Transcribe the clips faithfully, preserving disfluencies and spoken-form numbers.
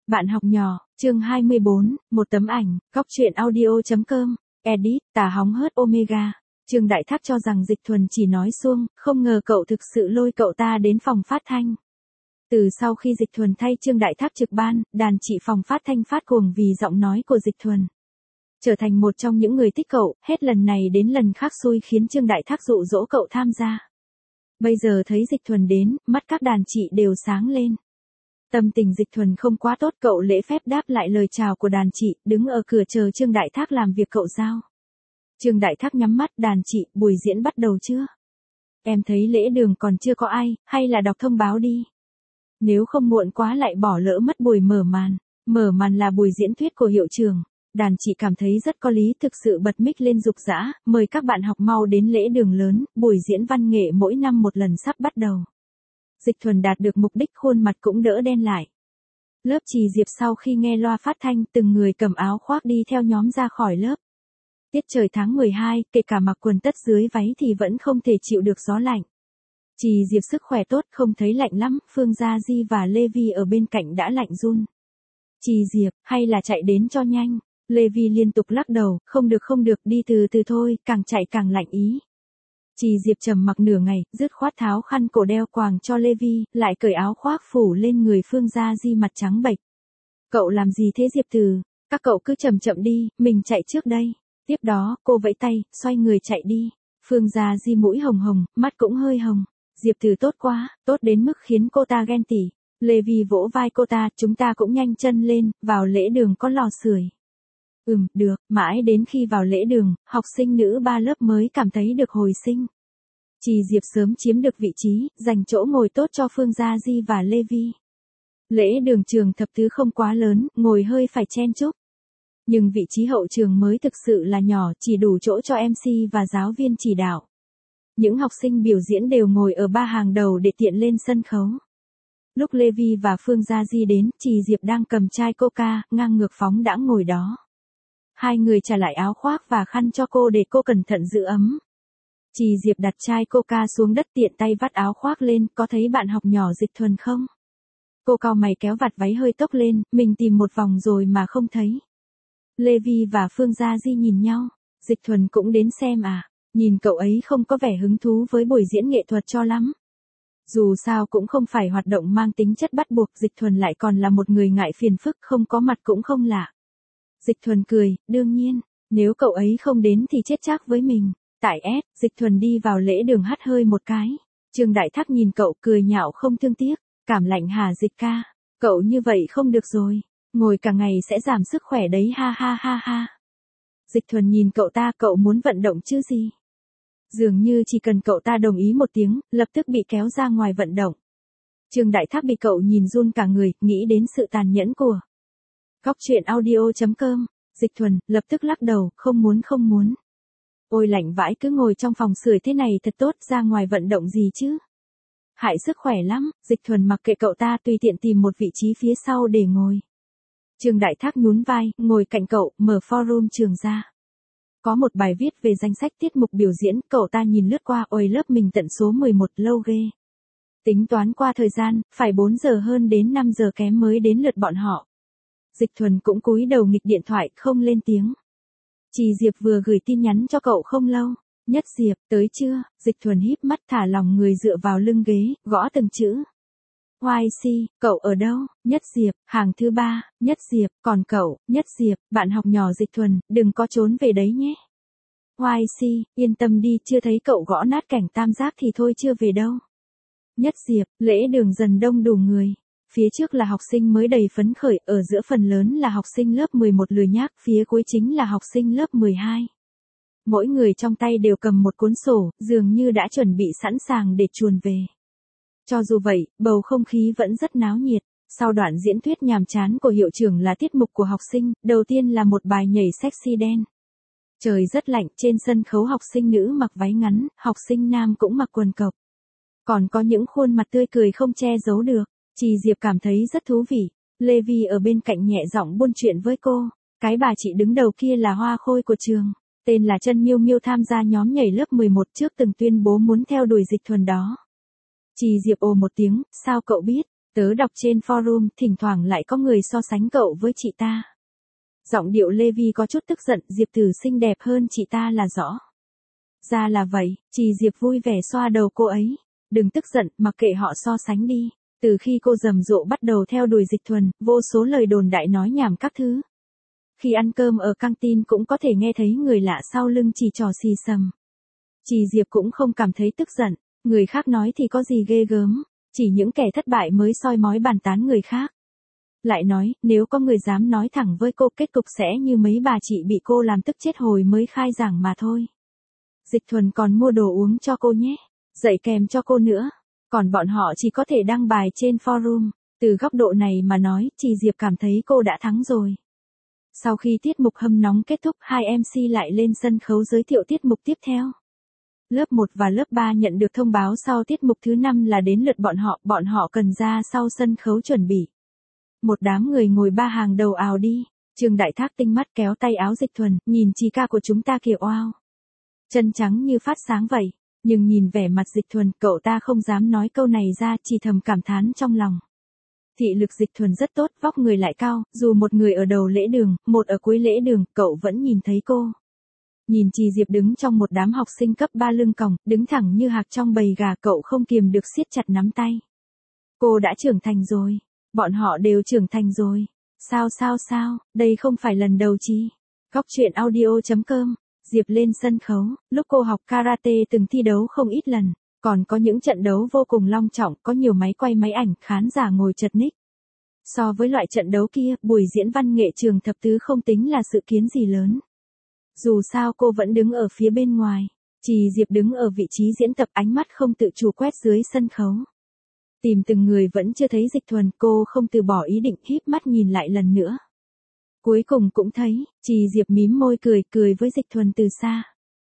Bạn học nhỏ, chương hai mươi bốn, một tấm ảnh, góc truyện audio chấm com, edit, tà hóng hớt Omega. Trương Đại Thác cho rằng Dịch Thuần chỉ nói suông, không ngờ cậu thực sự lôi cậu ta đến phòng phát thanh. Từ sau khi Dịch Thuần thay Trương Đại Thác trực ban, đàn chị phòng phát thanh phát cuồng vì giọng nói của Dịch Thuần. Trở thành một trong những người thích cậu, hết lần này đến lần khác xui khiến Trương Đại Thác dụ dỗ cậu tham gia. Bây giờ thấy Dịch Thuần đến, mắt các đàn chị đều sáng lên. Tâm tình Dịch Thuần không quá tốt, cậu lễ phép đáp lại lời chào của đàn chị, đứng ở cửa chờ Trương Đại Thác làm việc cậu giao. Trương Đại Thác nhắm mắt, đàn chị, buổi diễn bắt đầu chưa? Em thấy lễ đường còn chưa có ai, hay là đọc thông báo đi. Nếu không muộn quá lại bỏ lỡ mất buổi mở màn. Mở màn là buổi diễn thuyết của hiệu trưởng. Đàn chị cảm thấy rất có lý, thực sự bật mic lên rục rã, mời các bạn học mau đến lễ đường lớn, buổi diễn văn nghệ mỗi năm một lần sắp bắt đầu. Dịch Thuần đạt được mục đích, khuôn mặt cũng đỡ đen lại. Lớp Trì Diệp sau khi nghe loa phát thanh, từng người cầm áo khoác đi theo nhóm ra khỏi lớp. Tiết trời tháng mười hai, kể cả mặc quần tất dưới váy thì vẫn không thể chịu được gió lạnh. Trì Diệp sức khỏe tốt, không thấy lạnh lắm, Phương Gia Di và Lê Vi ở bên cạnh đã lạnh run. Trì Diệp, hay là chạy đến cho nhanh. Lê Vi liên tục lắc đầu, không được không được, đi từ từ thôi, càng chạy càng lạnh ý. Trì Diệp trầm mặc nửa ngày, dứt khoát tháo khăn cổ đeo quàng cho Lê Vi, lại cởi áo khoác phủ lên người Phương Gia Di mặt trắng bệch. Cậu làm gì thế Diệp Từ? Các cậu cứ chậm chậm đi, mình chạy trước đây. Tiếp đó, cô vẫy tay, xoay người chạy đi. Phương Gia Di mũi hồng hồng, mắt cũng hơi hồng. Diệp Từ tốt quá, tốt đến mức khiến cô ta ghen tị. Lê Vi vỗ vai cô ta, chúng ta cũng nhanh chân lên, vào lễ đường có lò sưởi. Ừm, được, mãi đến khi vào lễ đường, học sinh nữ ba lớp mới cảm thấy được hồi sinh. Trì Diệp sớm chiếm được vị trí, dành chỗ ngồi tốt cho Phương Gia Di và Lê Vi. Lễ đường trường thập tứ không quá lớn, ngồi hơi phải chen chúc. Nhưng vị trí hậu trường mới thực sự là nhỏ, chỉ đủ chỗ cho em xê và giáo viên chỉ đạo. Những học sinh biểu diễn đều ngồi ở ba hàng đầu để tiện lên sân khấu. Lúc Lê Vi và Phương Gia Di đến, Trì Diệp đang cầm chai coca, ngang ngược phóng đãng ngồi đó. Hai người trả lại áo khoác và khăn cho cô để cô cẩn thận giữ ấm. Trì Diệp đặt chai coca xuống đất, tiện tay vắt áo khoác lên, có thấy bạn học nhỏ Dịch Thuần không? Cô cau mày kéo vạt váy hơi tốc lên, mình tìm một vòng rồi mà không thấy. Lê Vi và Phương Gia Di nhìn nhau, Dịch Thuần cũng đến xem à, nhìn cậu ấy không có vẻ hứng thú với buổi diễn nghệ thuật cho lắm. Dù sao cũng không phải hoạt động mang tính chất bắt buộc, Dịch Thuần lại còn là một người ngại phiền phức, không có mặt cũng không lạ. Dịch Thuần cười, đương nhiên, nếu cậu ấy không đến thì chết chắc với mình. Tại S, Dịch Thuần đi vào lễ đường hắt hơi một cái. Trương Đại Thác nhìn cậu cười nhạo không thương tiếc, cảm lạnh hả Dịch ca, cậu như vậy không được rồi, ngồi cả ngày sẽ giảm sức khỏe đấy ha ha ha ha. Dịch Thuần nhìn cậu ta, cậu muốn vận động chứ gì? Dường như chỉ cần cậu ta đồng ý một tiếng, lập tức bị kéo ra ngoài vận động. Trương Đại Thác bị cậu nhìn run cả người, nghĩ đến sự tàn nhẫn của góc truyện audio chấm com. Dịch Thuần lập tức lắc đầu, không muốn không muốn. Ôi lạnh vãi, cứ ngồi trong phòng sưởi thế này thật tốt, ra ngoài vận động gì chứ? Hại sức khỏe lắm. Dịch Thuần mặc kệ cậu ta, tùy tiện tìm một vị trí phía sau để ngồi. Trương Đại Thác nhún vai, ngồi cạnh cậu, mở forum trường ra. Có một bài viết về danh sách tiết mục biểu diễn, cậu ta nhìn lướt qua, ôi lớp mình tận số mười một, lâu ghê. Tính toán qua thời gian, phải bốn giờ hơn đến năm giờ kém mới đến lượt bọn họ. Dịch Thuần cũng cúi đầu nghịch điện thoại, không lên tiếng. Trì Diệp vừa gửi tin nhắn cho cậu không lâu. Nhất Diệp, tới chưa? Dịch Thuần híp mắt thả lỏng người dựa vào lưng ghế, gõ từng chữ. Y C, cậu ở đâu? Nhất Diệp, hàng thứ ba. Nhất Diệp, còn cậu? Nhất Diệp, bạn học nhỏ Dịch Thuần, đừng có trốn về đấy nhé. Y C, yên tâm đi, chưa thấy cậu gõ nát cảnh tam giác thì thôi, chưa về đâu. Nhất Diệp, lễ đường dần đông đủ người. Phía trước là học sinh mới đầy phấn khởi, ở giữa phần lớn là học sinh lớp mười một lười nhác, phía cuối chính là học sinh lớp mười hai. Mỗi người trong tay đều cầm một cuốn sổ, dường như đã chuẩn bị sẵn sàng để chuồn về. Cho dù vậy, bầu không khí vẫn rất náo nhiệt. Sau đoạn diễn thuyết nhàm chán của hiệu trưởng là tiết mục của học sinh, đầu tiên là một bài nhảy sexy dance. Trời rất lạnh, trên sân khấu học sinh nữ mặc váy ngắn, học sinh nam cũng mặc quần cộc. Còn có những khuôn mặt tươi cười không che giấu được. Trì Diệp cảm thấy rất thú vị. Lê Vi ở bên cạnh nhẹ giọng buôn chuyện với cô. Cái bà chị đứng đầu kia là hoa khôi của trường. Tên là Trân Miêu Miêu, tham gia nhóm nhảy lớp mười một, trước từng tuyên bố muốn theo đuổi Dịch Thuần đó. Trì Diệp ồ một tiếng, sao cậu biết? Tớ đọc trên forum, thỉnh thoảng lại có người so sánh cậu với chị ta. Giọng điệu Lê Vi có chút tức giận, Diệp Tử xinh đẹp hơn chị ta là rõ. Ra là vậy, chị Diệp vui vẻ xoa đầu cô ấy. Đừng tức giận, mặc kệ họ so sánh đi. Từ khi cô rầm rộ bắt đầu theo đuổi Dịch Thuần, vô số lời đồn đại nói nhảm các thứ. Khi ăn cơm ở căng tin cũng có thể nghe thấy người lạ sau lưng chỉ trò xì xầm. Chị Diệp cũng không cảm thấy tức giận, người khác nói thì có gì ghê gớm, chỉ những kẻ thất bại mới soi mói bàn tán người khác. Lại nói, nếu có người dám nói thẳng với cô kết cục sẽ như mấy bà chị bị cô làm tức chết hồi mới khai giảng mà thôi. Dịch Thuần còn mua đồ uống cho cô nhé, dạy kèm cho cô nữa, còn bọn họ chỉ có thể đăng bài trên forum. Từ góc độ này mà nói, chị Diệp cảm thấy cô đã thắng rồi. Sau khi tiết mục hâm nóng kết thúc, hai em xê lại lên sân khấu giới thiệu tiết mục tiếp theo. Lớp một và lớp ba nhận được thông báo sau tiết mục thứ năm là đến lượt bọn họ, bọn họ cần ra sau sân khấu chuẩn bị. Một đám người ngồi ba hàng đầu ào đi, Trương Đại Thác tinh mắt kéo tay áo Dịch Thuần, nhìn chị ca của chúng ta kìa oao. Chân trắng như phát sáng vậy, nhưng nhìn vẻ mặt Dịch Thuần, cậu ta không dám nói câu này ra, chỉ thầm cảm thán trong lòng. Thị lực Dịch Thuần rất tốt, vóc người lại cao, dù một người ở đầu lễ đường, một ở cuối lễ đường, cậu vẫn nhìn thấy cô. Nhìn chị Diệp đứng trong một đám học sinh cấp ba lưng còng, đứng thẳng như hạc trong bầy gà, cậu không kiềm được siết chặt nắm tay. Cô đã trưởng thành rồi, bọn họ đều trưởng thành rồi. Sao sao sao, đây không phải lần đầu chi. Góc truyện audio chấm com, Diệp lên sân khấu, lúc cô học karate từng thi đấu không ít lần, còn có những trận đấu vô cùng long trọng, có nhiều máy quay máy ảnh, khán giả ngồi chật ních. So với loại trận đấu kia, buổi diễn văn nghệ trường thập tứ không tính là sự kiến gì lớn. Dù sao cô vẫn đứng ở phía bên ngoài, chị Diệp đứng ở vị trí diễn tập, ánh mắt không tự chủ quét dưới sân khấu. Tìm từng người vẫn chưa thấy Dịch Thuần, cô không từ bỏ ý định, híp mắt nhìn lại lần nữa. Cuối cùng cũng thấy, chị Diệp mím môi cười, cười với Dịch Thuần từ xa.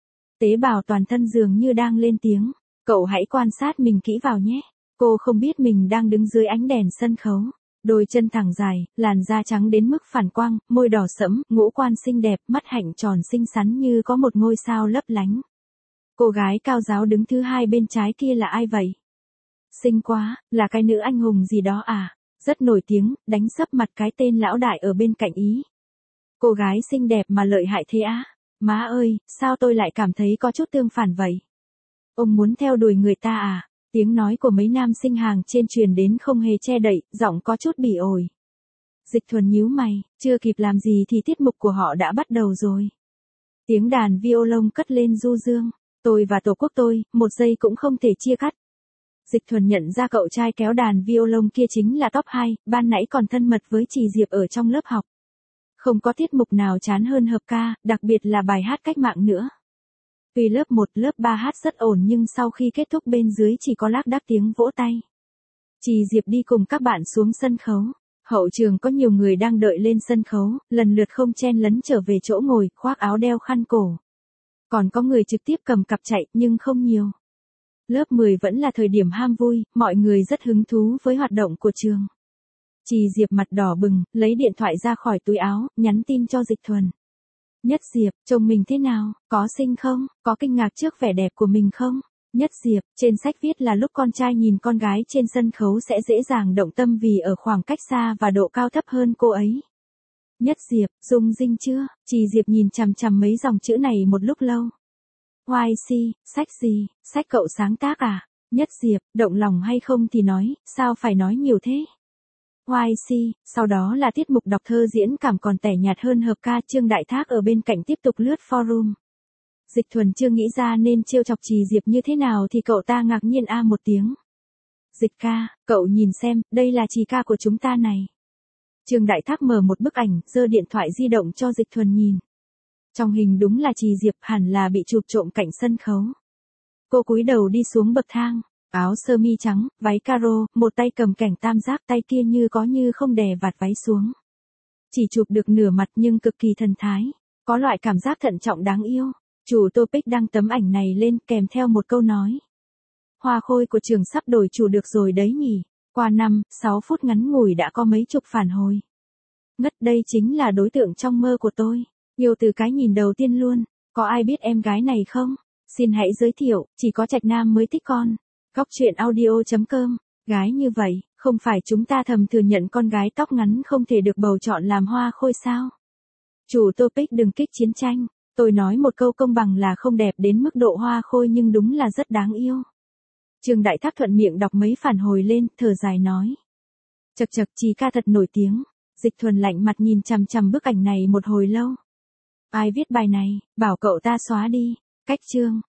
Tế bào toàn thân dường như đang lên tiếng, cậu hãy quan sát mình kỹ vào nhé. Cô không biết mình đang đứng dưới ánh đèn sân khấu. Đôi chân thẳng dài, làn da trắng đến mức phản quang, môi đỏ sẫm, ngũ quan xinh đẹp, mắt hạnh tròn xinh xắn như có một ngôi sao lấp lánh. Cô gái cao giáo đứng thứ hai bên trái kia là ai vậy? Xinh quá, là cái nữ anh hùng gì đó à? Rất nổi tiếng, đánh sấp mặt cái tên lão đại ở bên cạnh ý. Cô gái xinh đẹp mà lợi hại thế á? Má ơi, sao tôi lại cảm thấy có chút tương phản vậy? Ông muốn theo đuổi người ta à? Tiếng nói của mấy nam sinh hàng trên truyền đến không hề che đậy, giọng có chút bỉ ổi. Dịch Thuần nhíu mày, chưa kịp làm gì thì tiết mục của họ đã bắt đầu rồi. Tiếng đàn violon cất lên du dương, tôi và tổ quốc tôi, một giây cũng không thể chia cắt. Dịch Thuần nhận ra cậu trai kéo đàn violon kia chính là top hai, ban nãy còn thân mật với chị Diệp ở trong lớp học. Không có tiết mục nào chán hơn hợp ca, đặc biệt là bài hát cách mạng nữa. Tuy lớp một, lớp ba hát rất ổn nhưng sau khi kết thúc bên dưới chỉ có lác đác tiếng vỗ tay. Chị Diệp đi cùng các bạn xuống sân khấu. Hậu trường có nhiều người đang đợi lên sân khấu, lần lượt không chen lấn trở về chỗ ngồi, khoác áo đeo khăn cổ. Còn có người trực tiếp cầm cặp chạy, nhưng không nhiều. Lớp mười vẫn là thời điểm ham vui, mọi người rất hứng thú với hoạt động của trường. Chị Diệp mặt đỏ bừng, lấy điện thoại ra khỏi túi áo, nhắn tin cho Dịch Thuần. Nhất Diệp, trông mình thế nào, có xinh không, có kinh ngạc trước vẻ đẹp của mình không? Nhất Diệp, trên sách viết là lúc con trai nhìn con gái trên sân khấu sẽ dễ dàng động tâm vì ở khoảng cách xa và độ cao thấp hơn cô ấy. Nhất Diệp, rung rinh chưa? Chị Diệp nhìn chằm chằm mấy dòng chữ này một lúc lâu. Y C, sách gì, sách cậu sáng tác à? Nhất Diệp, động lòng hay không thì nói, sao phải nói nhiều thế? Y C, sau đó là tiết mục đọc thơ diễn cảm còn tẻ nhạt hơn hợp ca. Trương Đại Thác ở bên cạnh tiếp tục lướt forum. Dịch Thuần chưa nghĩ ra nên trêu chọc chị Diệp như thế nào thì cậu ta ngạc nhiên a một tiếng. Dịch ca, cậu nhìn xem, đây là chị ca của chúng ta này. Trương Đại Thác mở một bức ảnh, giơ điện thoại di động cho Dịch Thuần nhìn. Trong hình đúng là chị Diệp, hẳn là bị chụp trộm cạnh sân khấu. Cô cúi đầu đi xuống bậc thang, áo sơ mi trắng, váy caro, một tay cầm cảnh tam giác, tay kia như có như không đè vạt váy xuống. Chỉ chụp được nửa mặt nhưng cực kỳ thần thái, có loại cảm giác thận trọng đáng yêu. Chủ topic đăng tấm ảnh này lên kèm theo một câu nói. Hoa khôi của trường sắp đổi chủ được rồi đấy nhỉ, qua năm, sáu phút ngắn ngủi đã có mấy chục phản hồi. Ngất, đây chính là đối tượng trong mơ của tôi, yêu từ cái nhìn đầu tiên luôn, có ai biết em gái này không? Xin hãy giới thiệu, chỉ có Trạch Nam mới thích con. Góc truyện audio chấm com, gái như vậy, Không phải chúng ta thầm thừa nhận con gái tóc ngắn không thể được bầu chọn làm hoa khôi sao? Chủ topic đừng kích chiến tranh. Tôi nói một câu công bằng là không đẹp đến mức độ hoa khôi nhưng đúng là rất đáng yêu. Trương Đại Thác thuận miệng đọc mấy phản hồi lên, thở dài nói. Chật chật, Chí ca thật nổi tiếng. Dịch Thuần lạnh mặt nhìn chằm chằm bức ảnh này một hồi lâu. Ai viết bài này, bảo cậu ta xóa đi. Cách chương.